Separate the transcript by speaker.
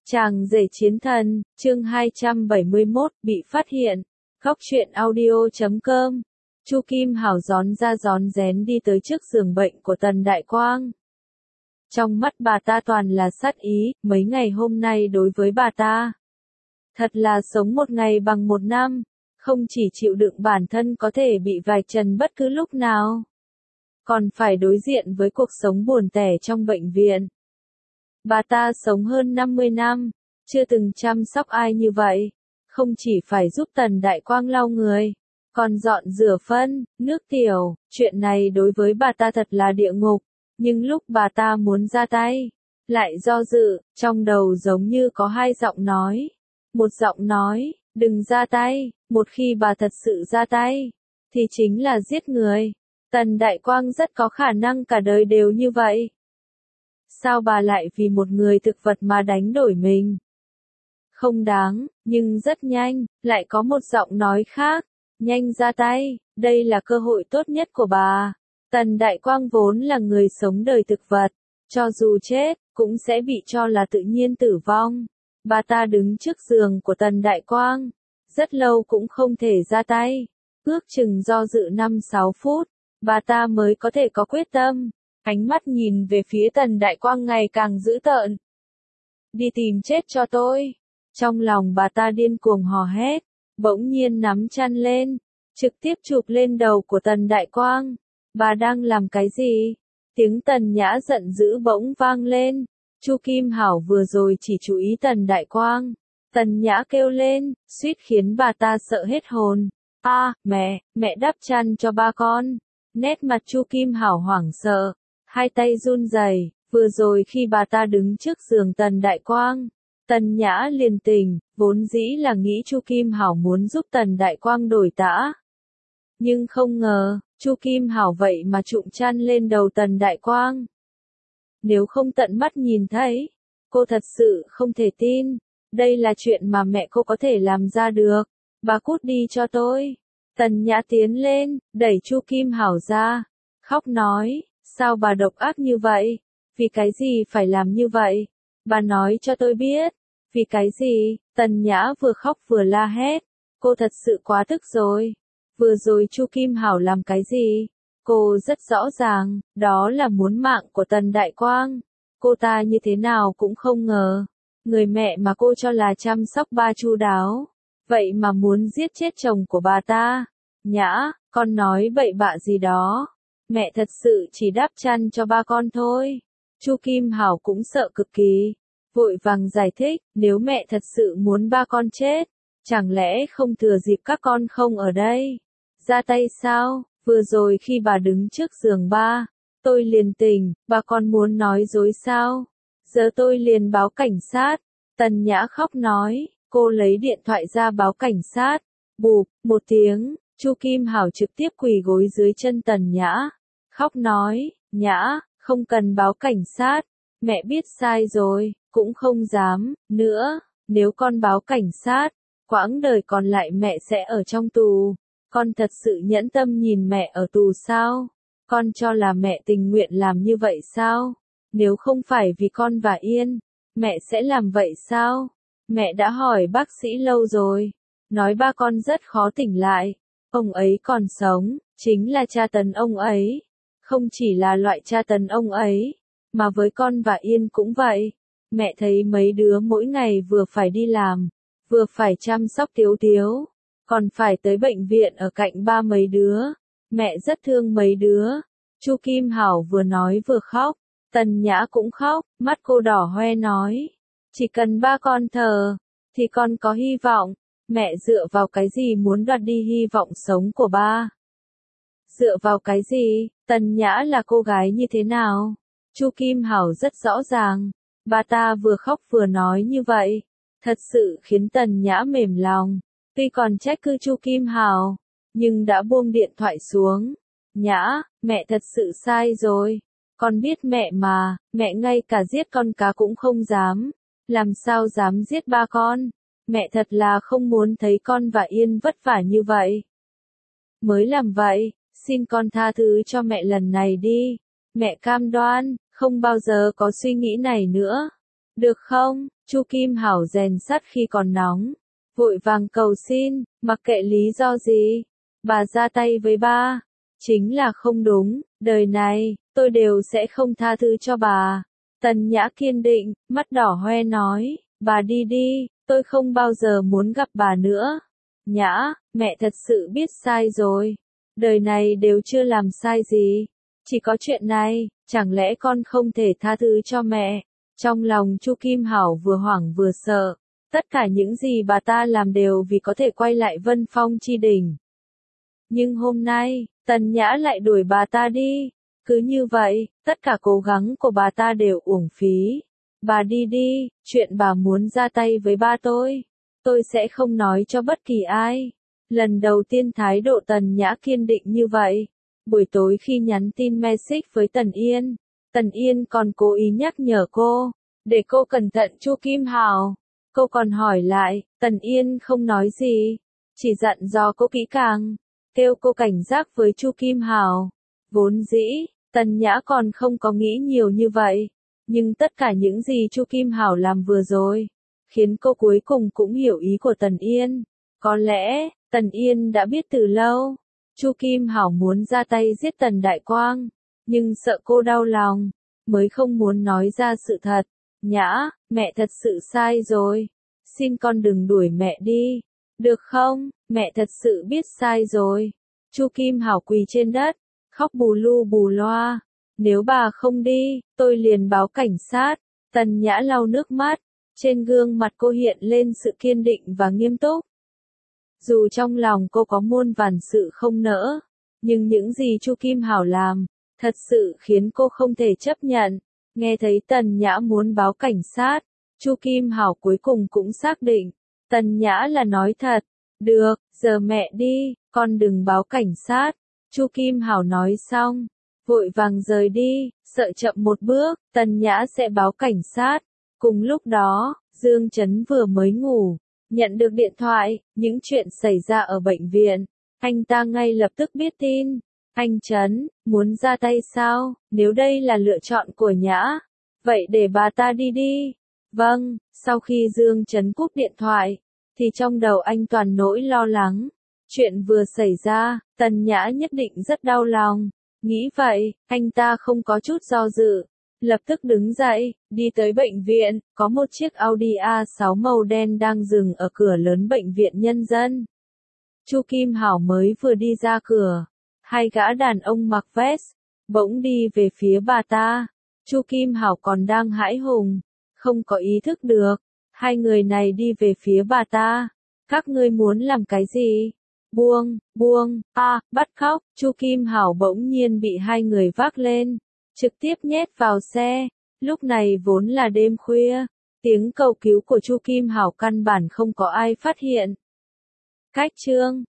Speaker 1: Chàng rể chiến thần, chương 271, bị phát hiện. Góc truyện audio.com. Chu Kim Hảo rón ra rón rén đi tới trước giường bệnh của Tần Đại Quang. Trong mắt bà ta toàn là sát ý, mấy ngày hôm nay đối với bà ta. Thật là sống một ngày bằng một năm, không chỉ chịu đựng bản thân có thể bị vạch trần bất cứ lúc nào, còn phải đối diện với cuộc sống buồn tẻ trong bệnh viện. Bà ta sống hơn 50 năm, chưa từng chăm sóc ai như vậy, không chỉ phải giúp Tần Đại Quang lau người, còn dọn rửa phân, nước tiểu, chuyện này đối với bà ta thật là địa ngục, nhưng lúc bà ta muốn ra tay, lại do dự, trong đầu giống như có hai giọng nói. Một giọng nói, đừng ra tay, một khi bà thật sự ra tay, thì chính là giết người. Tần Đại Quang rất có khả năng cả đời đều như vậy. Sao bà lại vì một người thực vật mà đánh đổi mình? Không đáng, nhưng rất nhanh, lại có một giọng nói khác. Nhanh ra tay, đây là cơ hội tốt nhất của bà. Tần Đại Quang vốn là người sống đời thực vật, cho dù chết, cũng sẽ bị cho là tự nhiên tử vong. Bà ta đứng trước giường của Tần Đại Quang, rất lâu cũng không thể ra tay. Ước chừng do dự 5-6 phút, bà ta mới có thể có quyết tâm. Ánh mắt nhìn về phía Tần Đại Quang ngày càng dữ tợn. Đi tìm chết cho tôi. Trong lòng bà ta điên cuồng hò hét, bỗng nhiên nắm chăn lên, trực tiếp chụp lên đầu của Tần Đại Quang. Bà đang làm cái gì? Tiếng Tần Nhã giận dữ bỗng vang lên. Chu Kim Hảo vừa rồi chỉ chú ý Tần Đại Quang. Tần Nhã kêu lên, suýt khiến bà ta sợ hết hồn. Mẹ đắp chăn cho ba con. Nét mặt Chu Kim Hảo hoảng sợ, hai tay run rẩy. Vừa rồi khi bà ta đứng trước giường Tần Đại Quang, Tần Nhã liền tỉnh, vốn dĩ là nghĩ Chu Kim Hảo muốn giúp Tần Đại Quang đổi tã. Nhưng không ngờ, Chu Kim Hảo vậy mà trụm chăn lên đầu Tần Đại Quang. Nếu không tận mắt nhìn thấy, cô thật sự không thể tin, đây là chuyện mà mẹ cô có thể làm ra được. Bà cút đi cho tôi. Tần Nhã tiến lên, đẩy Chu Kim Hảo ra, khóc nói, sao bà độc ác như vậy? Vì cái gì phải làm như vậy? Bà nói cho tôi biết. Vì cái gì? Tần Nhã vừa khóc vừa la hét. Cô thật sự quá tức rồi. Vừa rồi Chu Kim Hảo làm cái gì? Cô rất rõ ràng, đó là muốn mạng của Tần Đại Quang. Cô ta như thế nào cũng không ngờ. Người mẹ mà cô cho là chăm sóc ba chu đáo, vậy mà muốn giết chết chồng của bà ta. Nhã, con nói bậy bạ gì đó. Mẹ thật sự chỉ đắp chăn cho ba con thôi. Chu Kim Hảo cũng sợ cực kỳ, vội vàng giải thích, nếu mẹ thật sự muốn ba con chết, chẳng lẽ không thừa dịp các con không ở đây, ra tay sao? Vừa rồi khi bà đứng trước giường ba, tôi liền tỉnh, bà còn muốn nói dối sao? Giờ tôi liền báo cảnh sát. Tần Nhã khóc nói, cô lấy điện thoại ra báo cảnh sát. Bụp, một tiếng, Chu Kim Hảo trực tiếp quỳ gối dưới chân Tần Nhã, khóc nói, Nhã, không cần báo cảnh sát, mẹ biết sai rồi, cũng không dám, nữa, nếu con báo cảnh sát, quãng đời còn lại mẹ sẽ ở trong tù. Con thật sự nhẫn tâm nhìn mẹ ở tù sao? Con cho là mẹ tình nguyện làm như vậy sao? Nếu không phải vì con và Yên, mẹ sẽ làm vậy sao? Mẹ đã hỏi bác sĩ lâu rồi, nói ba con rất khó tỉnh lại. Ông ấy còn sống, chính là tra tấn ông ấy. Không chỉ là loại tra tấn ông ấy, mà với con và Yên cũng vậy. Mẹ thấy mấy đứa mỗi ngày vừa phải đi làm, vừa phải chăm sóc Tiếu Tiếu, còn phải tới bệnh viện ở cạnh ba mấy đứa. Mẹ rất thương mấy đứa. Chu Kim Hảo vừa nói vừa khóc. Tần Nhã cũng khóc, mắt cô đỏ hoe nói, chỉ cần ba con thờ, thì con có hy vọng. Mẹ dựa vào cái gì muốn đoạt đi hy vọng sống của ba? Dựa vào cái gì? Tần Nhã là cô gái như thế nào? Chu Kim Hảo rất rõ ràng. Bà ta vừa khóc vừa nói như vậy, thật sự khiến Tần Nhã mềm lòng. Tuy còn trách cứ Chu Kim Hảo, nhưng đã buông điện thoại xuống. Nhã, mẹ thật sự sai rồi. Con biết mẹ mà, mẹ ngay cả giết con cá cũng không dám. Làm sao dám giết ba con? Mẹ thật là không muốn thấy con và Yên vất vả như vậy. Mới làm vậy, xin con tha thứ cho mẹ lần này đi. Mẹ cam đoan, không bao giờ có suy nghĩ này nữa. được không? Chu Kim Hảo rèn sắt khi còn nóng, vội vàng cầu xin, mặc kệ lý do gì, bà ra tay với ba, chính là không đúng, đời này, tôi đều sẽ không tha thứ cho bà. Tần Nhã kiên định, mắt đỏ hoe nói, bà đi đi, tôi không bao giờ muốn gặp bà nữa. Nhã, mẹ thật sự biết sai rồi, đời này đều chưa làm sai gì, chỉ có chuyện này, chẳng lẽ con không thể tha thứ cho mẹ? Trong lòng Chu Kim Hảo vừa hoảng vừa sợ, tất cả những gì bà ta làm đều vì có thể quay lại Vân Phong chi đỉnh. Nhưng hôm nay, Tần Nhã lại đuổi bà ta đi, cứ như vậy, tất cả cố gắng của bà ta đều uổng phí. Bà đi đi, chuyện bà muốn ra tay với ba tôi sẽ không nói cho bất kỳ ai. Lần đầu tiên thái độ Tần Nhã kiên định như vậy. Buổi tối khi nhắn tin message với Tần Yên còn cố ý nhắc nhở cô, để cô cẩn thận Chu Kim Hảo. Cô còn hỏi lại, Tần Yên không nói gì, chỉ dặn dò cô kỹ càng, kêu cô cảnh giác với Chu Kim Hảo. Vốn dĩ, Tần Nhã còn không có nghĩ nhiều như vậy, nhưng tất cả những gì Chu Kim Hảo làm vừa rồi, khiến cô cuối cùng cũng hiểu ý của Tần Yên. Có lẽ, Tần Yên đã biết từ lâu, Chu Kim Hảo muốn ra tay giết Tần Đại Quang, nhưng sợ cô đau lòng, mới không muốn nói ra sự thật. Nhã, mẹ thật sự sai rồi, xin con đừng đuổi mẹ đi, được không? Mẹ thật sự biết sai rồi. Chu Kim Hảo quỳ trên đất, khóc bù lu bù loa. Nếu bà không đi, tôi liền báo cảnh sát. Tần Nhã lau nước mắt, trên gương mặt cô hiện lên sự kiên định và nghiêm túc. Dù trong lòng cô có muôn vàn sự không nỡ, nhưng những gì Chu Kim Hảo làm, thật sự khiến cô không thể chấp nhận. Nghe thấy Tần Nhã muốn báo cảnh sát, Chu Kim Hảo cuối cùng cũng xác định, Tần Nhã là nói thật. Được, giờ mẹ đi, con đừng báo cảnh sát. Chu Kim Hảo nói xong, vội vàng rời đi, sợ chậm một bước, Tần Nhã sẽ báo cảnh sát. Cùng lúc đó, Dương Chấn vừa mới ngủ, nhận được điện thoại, những chuyện xảy ra ở bệnh viện. Anh ta ngay lập tức biết tin. Anh Chấn, muốn ra tay sao? Nếu đây là lựa chọn của Nhã, vậy để bà ta đi đi. Vâng, sau khi Dương Chấn cúp điện thoại, thì trong đầu anh toàn nỗi lo lắng. Chuyện vừa xảy ra, Tần Nhã nhất định rất đau lòng. Nghĩ vậy, anh ta không có chút do dự, lập tức đứng dậy, đi tới bệnh viện, có một chiếc Audi A6 màu đen đang dừng ở cửa lớn bệnh viện nhân dân. Chu Kim Hảo mới vừa đi ra cửa, hai gã đàn ông mặc vest, bỗng đi về phía bà ta. Chu Kim Hảo còn đang hãi hùng, không có ý thức được, hai người này đi về phía bà ta. Các ngươi muốn làm cái gì? Buông, bắt cóc. Chu Kim Hảo bỗng nhiên bị hai người vác lên, trực tiếp nhét vào xe. Lúc này vốn là đêm khuya, tiếng cầu cứu của Chu Kim Hảo căn bản không có ai phát hiện. Cách chương